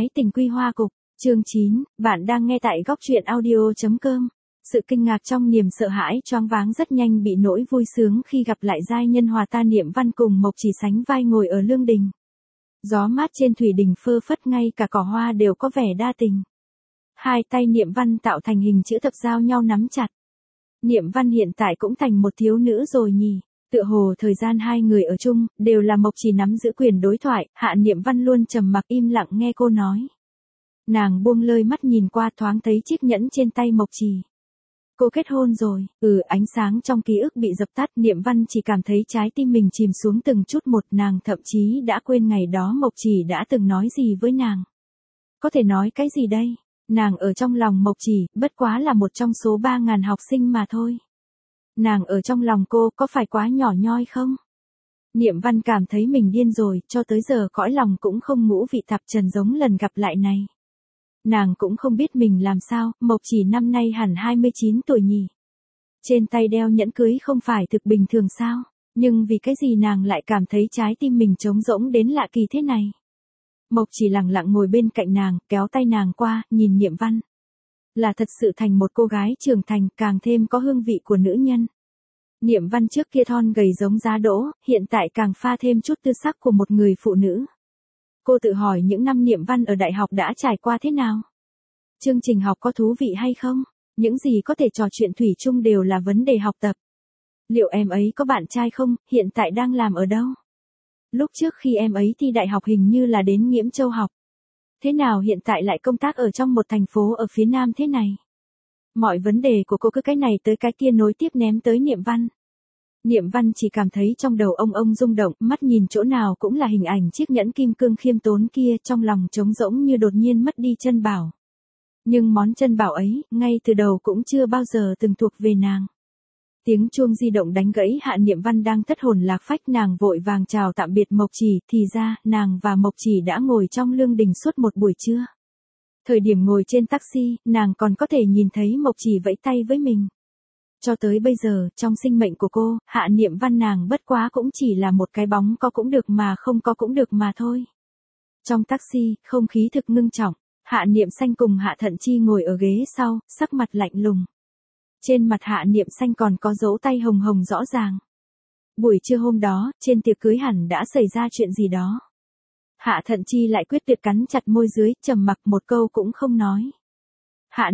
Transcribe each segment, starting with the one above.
Ái tình quy hoa cục, chương 9, bạn đang nghe tại góc truyện audio.com. Sự kinh ngạc trong niềm sợ hãi choáng váng rất nhanh bị nỗi vui sướng khi gặp lại giai nhân hòa ta Niệm Văn cùng Mộc Chỉ sánh vai ngồi ở lương đình. Gió mát trên thủy đình phơ phất, ngay cả cỏ hoa đều có vẻ đa tình. Hai tay Niệm Văn tạo thành hình chữ thập giao nhau nắm chặt. Niệm Văn hiện tại cũng thành một thiếu nữ rồi nhỉ. Tựa hồ thời gian hai người ở chung, đều là Mộc Chỉ nắm giữ quyền đối thoại, Hạ Niệm Văn luôn trầm mặc im lặng nghe cô nói. Nàng buông lơi mắt nhìn qua, thoáng thấy chiếc nhẫn trên tay Mộc Chỉ. Cô kết hôn rồi, ánh sáng trong ký ức bị dập tắt, Niệm Văn chỉ cảm thấy trái tim mình chìm xuống từng chút một, nàng thậm chí đã quên ngày đó Mộc Chỉ đã từng nói gì với nàng. Có thể nói cái gì đây? Nàng ở trong lòng Mộc Chỉ, bất quá là một trong số 3.000 học sinh mà thôi. Nàng ở trong lòng cô có phải quá nhỏ nhoi không? Niệm Văn cảm thấy mình điên rồi, cho tới giờ cõi lòng cũng không ngũ vị tạp trần giống lần gặp lại này. Nàng cũng không biết mình làm sao, Mộc Chỉ năm nay hẳn 29 tuổi nhỉ. Trên tay đeo nhẫn cưới không phải thực bình thường sao? Nhưng vì cái gì nàng lại cảm thấy trái tim mình trống rỗng đến lạ kỳ thế này? Mộc Chỉ lặng lặng ngồi bên cạnh nàng, kéo tay nàng qua, nhìn Niệm Văn. Là thật sự thành một cô gái trưởng thành, càng thêm có hương vị của nữ nhân. Niệm Văn trước kia thon gầy giống giá đỗ, hiện tại càng pha thêm chút tư sắc của một người phụ nữ. Cô tự hỏi những năm Niệm Văn ở đại học đã trải qua thế nào? Chương trình học có thú vị hay không? Những gì có thể trò chuyện thủy chung đều là vấn đề học tập. Liệu em ấy có bạn trai không, hiện tại đang làm ở đâu? Lúc trước khi em ấy thi đại học hình như là đến Nghiễm Châu học. Thế nào hiện tại lại công tác ở trong một thành phố ở phía Nam thế này? Mọi vấn đề của cô cứ cái này tới cái kia nối tiếp ném tới Niệm Văn. Niệm Văn chỉ cảm thấy trong đầu ông rung động, mắt nhìn chỗ nào cũng là hình ảnh chiếc nhẫn kim cương khiêm tốn kia, trong lòng trống rỗng như đột nhiên mất đi chân bảo. Nhưng món chân bảo ấy, ngay từ đầu cũng chưa bao giờ từng thuộc về nàng. Tiếng chuông di động đánh gãy Hạ Niệm Văn đang thất hồn lạc phách, nàng vội vàng chào tạm biệt Mộc Chỉ, thì ra, nàng và Mộc Chỉ đã ngồi trong lương đình suốt một buổi trưa. Thời điểm ngồi trên taxi, nàng còn có thể nhìn thấy Mộc Chỉ vẫy tay với mình. Cho tới bây giờ, trong sinh mệnh của cô, Hạ Niệm Văn nàng bất quá cũng chỉ là một cái bóng có cũng được mà không có cũng được mà thôi. Trong taxi, không khí thực ngưng trọng, Hạ Niệm Xanh cùng Hạ Thận Chi ngồi ở ghế sau, sắc mặt lạnh lùng. Trên mặt Hạ Niệm Xanh còn có dấu tay hồng hồng rõ ràng. Buổi trưa hôm đó, trên tiệc cưới hẳn đã xảy ra chuyện gì đó. Hạ Thận Chi lại quyết tuyệt cắn chặt môi dưới, trầm mặc một câu cũng không nói. Hạ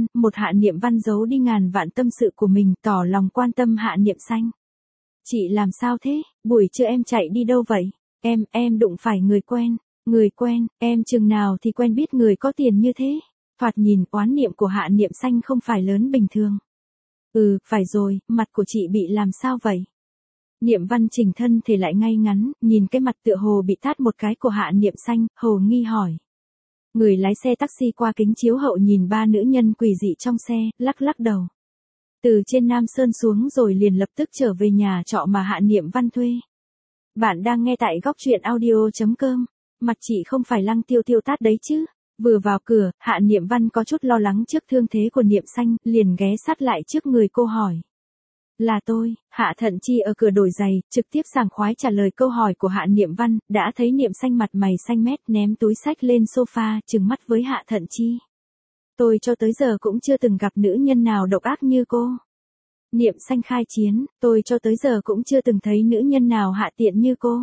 Niệm Văn giấu đi ngàn vạn tâm sự của mình, tỏ lòng quan tâm Hạ Niệm Xanh. Chị làm sao thế, buổi trưa em chạy đi đâu vậy? Em đụng phải người quen, em chừng nào thì quen biết người có tiền như thế? Thoạt nhìn oán niệm của Hạ Niệm Xanh không phải lớn bình thường. Phải rồi, mặt của chị bị làm sao vậy? Niệm Văn chỉnh thân thể lại ngay ngắn, nhìn cái mặt tựa hồ bị tát một cái của Hạ Niệm Xanh, hồ nghi hỏi. Người lái xe taxi qua kính chiếu hậu nhìn ba nữ nhân quỷ dị trong xe, lắc đầu. Từ trên Nam Sơn xuống rồi liền lập tức trở về nhà trọ mà Hạ Niệm Văn thuê. Bạn đang nghe tại góc truyện audio.com. Mặt chị không phải Lăng Tiêu Tiêu tát đấy chứ? Vừa vào cửa, Hạ Niệm Văn có chút lo lắng trước thương thế của Niệm Xanh, liền ghé sát lại trước người cô hỏi. Là tôi. Hạ Thận Chi ở cửa đổi giày, trực tiếp sảng khoái trả lời câu hỏi của Hạ Niệm Văn, đã thấy Niệm Xanh mặt mày xanh mét ném túi xách lên sofa, trừng mắt với Hạ Thận Chi. Tôi cho tới giờ cũng chưa từng gặp nữ nhân nào độc ác như cô. Niệm Xanh khai chiến, tôi cho tới giờ cũng chưa từng thấy nữ nhân nào hạ tiện như cô.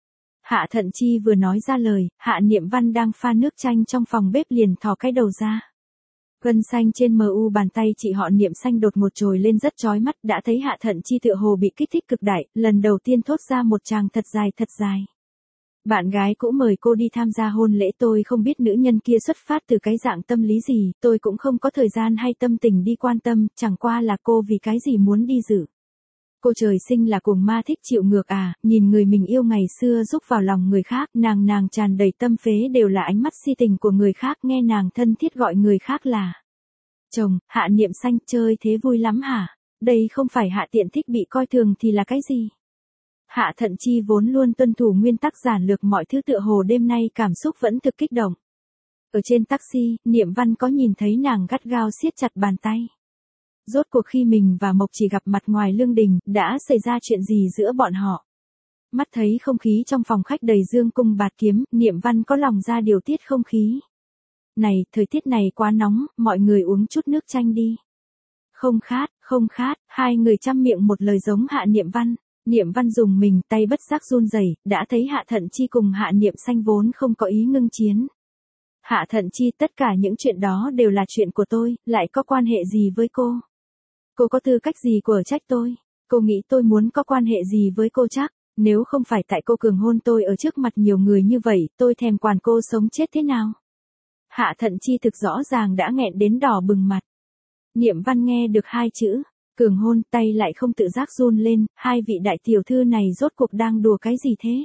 Hạ Thận Chi vừa nói ra lời, Hạ Niệm Văn đang pha nước chanh trong phòng bếp liền thò cái đầu ra. Gân xanh trên mu bàn tay chị họ Niệm Xanh đột ngột trồi lên rất chói mắt, đã thấy Hạ Thận Chi tựa hồ bị kích thích cực đại, lần đầu tiên thốt ra một tràng thật dài. Bạn gái cũ mời cô đi tham gia hôn lễ, tôi không biết nữ nhân kia xuất phát từ cái dạng tâm lý gì, tôi cũng không có thời gian hay tâm tình đi quan tâm, chẳng qua là cô vì cái gì muốn đi dự. Cô trời sinh là cuồng ma thích chịu ngược à, nhìn người mình yêu ngày xưa rúc vào lòng người khác, nàng tràn đầy tâm phế đều là ánh mắt si tình của người khác, nghe nàng thân thiết gọi người khác là chồng. Hạ Niệm Xanh, chơi thế vui lắm hả? Đây không phải Hạ tiện thích bị coi thường thì là cái gì? Hạ Thận Chi vốn luôn tuân thủ nguyên tắc giản lược mọi thứ, tựa hồ đêm nay cảm xúc vẫn thực kích động. Ở trên taxi, Niệm Văn có nhìn thấy nàng gắt gao siết chặt bàn tay. Rốt cuộc khi mình và Mộc Chỉ gặp mặt ngoài lương đình, đã xảy ra chuyện gì giữa bọn họ? Mắt thấy không khí trong phòng khách đầy dương cung bạt kiếm, Niệm Văn có lòng ra điều tiết không khí. Này, thời tiết này quá nóng, mọi người uống chút nước chanh đi. Không khát, không khát, hai người chăm miệng một lời giống Hạ Niệm Văn. Niệm Văn dùng mình, tay bất giác run rẩy, đã thấy Hạ Thận Chi cùng Hạ Niệm Xanh vốn không có ý ngưng chiến. Hạ Thận Chi, tất cả những chuyện đó đều là chuyện của tôi, lại có quan hệ gì với cô? Cô có tư cách gì của trách tôi? Cô nghĩ tôi muốn có quan hệ gì với cô chắc? Nếu không phải tại cô cường hôn tôi ở trước mặt nhiều người như vậy, tôi thèm quản cô sống chết thế nào? Hạ Thận Chi thực rõ ràng đã nghẹn đến đỏ bừng mặt. Niệm Văn nghe được hai chữ, cường hôn, tay lại không tự giác run lên, hai vị đại tiểu thư này rốt cuộc đang đùa cái gì thế?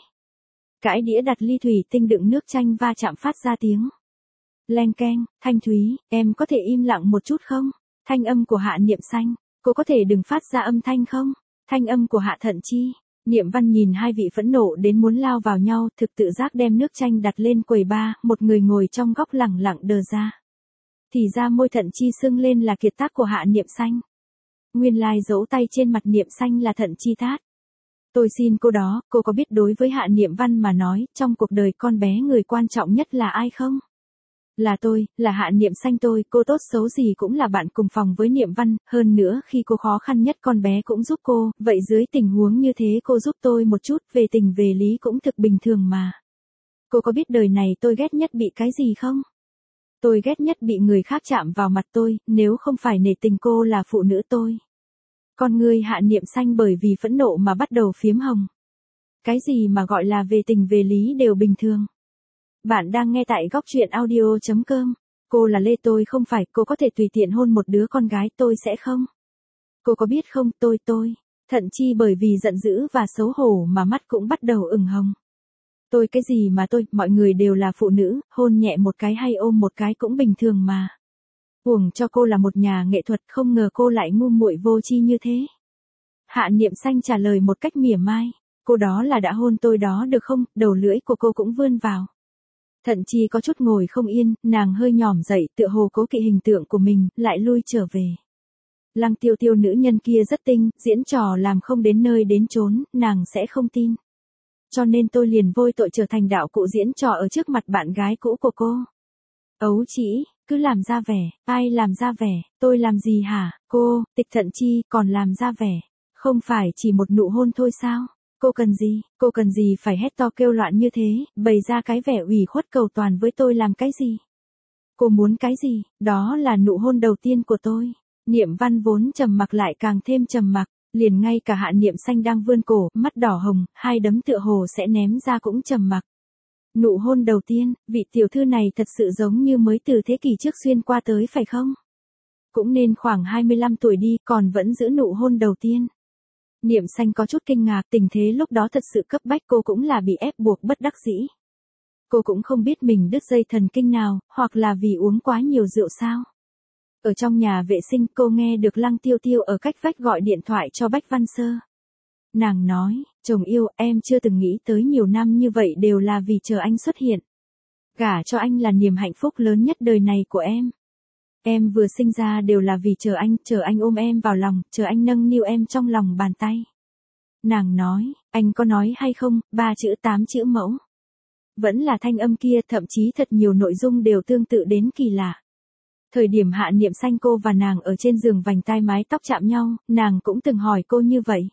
Cái đĩa đặt ly thủy tinh đựng nước chanh va chạm phát ra tiếng leng keng. Thanh Thúy, em có thể im lặng một chút không? Thanh âm của Hạ Niệm Xanh, cô có thể đừng phát ra âm thanh không? Thanh âm của Hạ Thận Chi. Niệm Văn nhìn hai vị phẫn nộ đến muốn lao vào nhau, thực tự giác đem nước chanh đặt lên quầy bar, một người ngồi trong góc lẳng lặng đờ ra. Thì ra môi Thận Chi sưng lên là kiệt tác của Hạ Niệm Xanh. Nguyên lai dấu tay trên mặt Niệm Xanh là Thận Chi tát. Tôi xin cô đó, cô có biết đối với Hạ Niệm Văn mà nói, trong cuộc đời con bé người quan trọng nhất là ai không? Là tôi, là Hạ Niệm Xanh tôi, cô tốt xấu gì cũng là bạn cùng phòng với Niệm Văn, hơn nữa khi cô khó khăn nhất con bé cũng giúp cô, vậy dưới tình huống như thế cô giúp tôi một chút, về tình về lý cũng thực bình thường mà. Cô có biết đời này tôi ghét nhất bị cái gì không? Tôi ghét nhất bị người khác chạm vào mặt tôi, nếu không phải nể tình cô là phụ nữ tôi. Con người Hạ Niệm Xanh bởi vì phẫn nộ mà bắt đầu phiếm hồng. Cái gì mà gọi là về tình về lý đều bình thường. Bạn đang nghe tại góc truyện audio.com. Cô là Lê, tôi không phải, cô có thể tùy tiện hôn một đứa con gái, tôi sẽ không. Cô có biết không, tôi. Thận Chi bởi vì giận dữ và xấu hổ mà mắt cũng bắt đầu ửng hồng. Tôi cái gì mà tôi, mọi người đều là phụ nữ, hôn nhẹ một cái hay ôm một cái cũng bình thường mà. Uổng cho cô là một nhà nghệ thuật, không ngờ cô lại ngu muội vô tri như thế. Hạ Niệm Xanh trả lời một cách mỉa mai. Cô đó là đã hôn tôi đó được không, đầu lưỡi của cô cũng vươn vào. Thận Chi có chút ngồi không yên, nàng hơi nhỏm dậy, tựa hồ cố kỵ hình tượng của mình, lại lui trở về. Lăng Tiêu Tiêu nữ nhân kia rất tinh, diễn trò làm không đến nơi đến chốn, nàng sẽ không tin. Cho nên tôi liền vôi tội trở thành đạo cụ diễn trò ở trước mặt bạn gái cũ của cô. Ấu chỉ, cứ làm ra vẻ, ai làm ra vẻ, tôi làm gì hả, cô, Tịch Thận Chi, còn làm ra vẻ. Không phải chỉ một nụ hôn thôi sao? Cô cần gì phải hét to kêu loạn như thế, bày ra cái vẻ ủy khuất cầu toàn với tôi làm cái gì? Cô muốn cái gì? Đó là nụ hôn đầu tiên của tôi. Niệm Văn vốn trầm mặc lại càng thêm trầm mặc, liền ngay cả Hạ Niệm Xanh đang vươn cổ, mắt đỏ hồng, hai đấm tựa hồ sẽ ném ra cũng trầm mặc. Nụ hôn đầu tiên, vị tiểu thư này thật sự giống như mới từ thế kỷ trước xuyên qua tới phải không? Cũng nên khoảng 25 tuổi đi, còn vẫn giữ nụ hôn đầu tiên. Niệm Xanh có chút kinh ngạc, tình thế lúc đó thật sự cấp bách, cô cũng là bị ép buộc bất đắc dĩ. Cô cũng không biết mình đứt dây thần kinh nào, hoặc là vì uống quá nhiều rượu sao. Ở trong nhà vệ sinh cô nghe được Lăng Tiêu Tiêu ở cách vách gọi điện thoại cho Bách Văn Sơ. Nàng nói, chồng yêu, em chưa từng nghĩ tới nhiều năm như vậy đều là vì chờ anh xuất hiện. Gả cho anh là niềm hạnh phúc lớn nhất đời này của em. Em vừa sinh ra đều là vì chờ anh ôm em vào lòng, chờ anh nâng niu em trong lòng bàn tay. Nàng nói, anh có nói hay không, 3 chữ 8 chữ mẫu. Vẫn là thanh âm kia, thậm chí thật nhiều nội dung đều tương tự đến kỳ lạ. Thời điểm Hạ Niệm Xanh cô và nàng ở trên giường vành tai mái tóc chạm nhau, nàng cũng từng hỏi cô như vậy.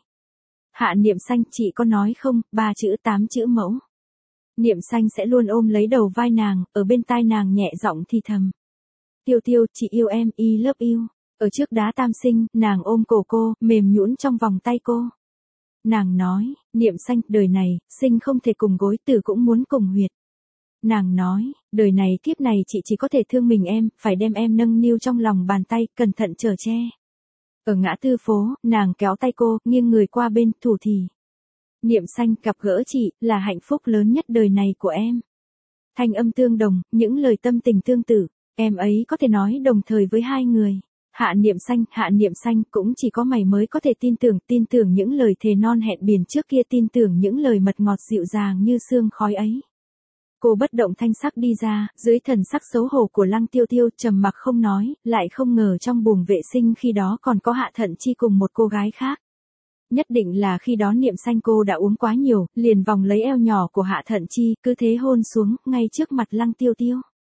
Hạ Niệm Xanh, chị có nói không, 3 chữ 8 chữ mẫu. Niệm Xanh sẽ luôn ôm lấy đầu vai nàng, ở bên tai nàng nhẹ giọng thì thầm. Tiêu Tiêu, chị yêu em, I love you. Ở trước đá tam sinh, nàng ôm cổ cô, mềm nhũn trong vòng tay cô. Nàng nói, Niệm Xanh, đời này, sinh không thể cùng gối, tử cũng muốn cùng huyệt. Nàng nói, đời này kiếp này chị chỉ có thể thương mình em, phải đem em nâng niu trong lòng bàn tay, cẩn thận chở che. Ở ngã tư phố, nàng kéo tay cô, nghiêng người qua bên, thủ thì. Niệm Xanh, gặp gỡ chị, là hạnh phúc lớn nhất đời này của em. Thanh âm tương đồng, những lời tâm tình tương tự, em ấy có thể nói đồng thời với hai người. Hạ Niệm Xanh, cũng chỉ có mày mới có thể tin tưởng những lời thề non hẹn biển trước kia, tin tưởng những lời mật ngọt dịu dàng như sương khói ấy. Cô bất động thanh sắc đi ra, dưới thần sắc xấu hổ của Lăng Tiêu Tiêu, trầm mặc không nói, lại không ngờ trong buồng vệ sinh khi đó còn có Hạ Thận Chi cùng một cô gái khác. Nhất định là khi đó Niệm Xanh cô đã uống quá nhiều, liền vòng lấy eo nhỏ của Hạ Thận Chi, cứ thế hôn xuống, ngay trước mặt Lăng Tiêu Tiêu.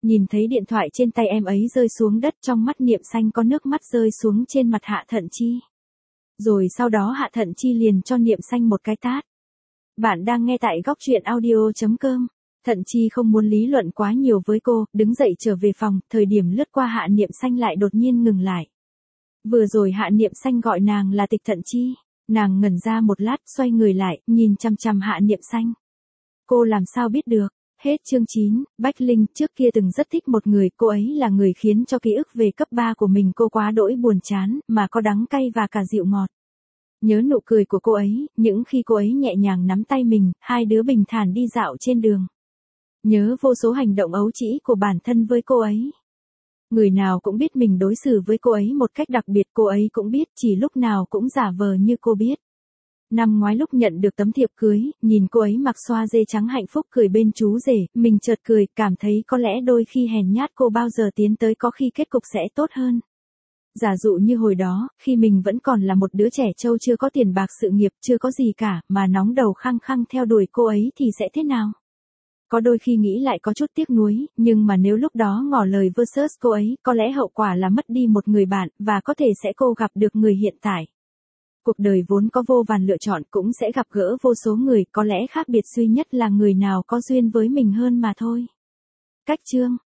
Nhìn thấy điện thoại trên tay em ấy rơi xuống đất, trong mắt Niệm Xanh có nước mắt rơi xuống trên mặt Hạ Thận Chi. Rồi sau đó Hạ Thận Chi liền cho Niệm Xanh một cái tát. Bạn đang nghe tại góc truyện audio.com. Thận Chi không muốn lý luận quá nhiều với cô, đứng dậy trở về phòng, thời điểm lướt qua Hạ Niệm Xanh lại đột nhiên ngừng lại. Vừa rồi Hạ Niệm Xanh gọi nàng là Tịch Thận Chi, nàng ngẩn ra một lát, xoay người lại, nhìn chằm chằm Hạ Niệm Xanh. Cô làm sao biết được? Hết chương 9, Bách Linh trước kia từng rất thích một người, cô ấy là người khiến cho ký ức về cấp 3 của mình cô quá đỗi buồn chán, mà có đắng cay và cả dịu ngọt. Nhớ nụ cười của cô ấy, những khi cô ấy nhẹ nhàng nắm tay mình, hai đứa bình thản đi dạo trên đường. Nhớ vô số hành động ấu trĩ của bản thân với cô ấy. Người nào cũng biết mình đối xử với cô ấy một cách đặc biệt, cô ấy cũng biết, chỉ lúc nào cũng giả vờ như cô biết. Năm ngoái lúc nhận được tấm thiệp cưới, nhìn cô ấy mặc xoa dê trắng hạnh phúc cười bên chú rể, mình chợt cười, cảm thấy có lẽ đôi khi hèn nhát cô bao giờ tiến tới có khi kết cục sẽ tốt hơn. Giả dụ như hồi đó, khi mình vẫn còn là một đứa trẻ trâu chưa có tiền bạc sự nghiệp, chưa có gì cả, mà nóng đầu khăng khăng theo đuổi cô ấy thì sẽ thế nào? Có đôi khi nghĩ lại có chút tiếc nuối, nhưng mà nếu lúc đó ngỏ lời versus cô ấy, có lẽ hậu quả là mất đi một người bạn, và có thể sẽ cô gặp được người hiện tại. Cuộc đời vốn có vô vàn lựa chọn, cũng sẽ gặp gỡ vô số người, có lẽ khác biệt duy nhất là người nào có duyên với mình hơn mà thôi. Cách chương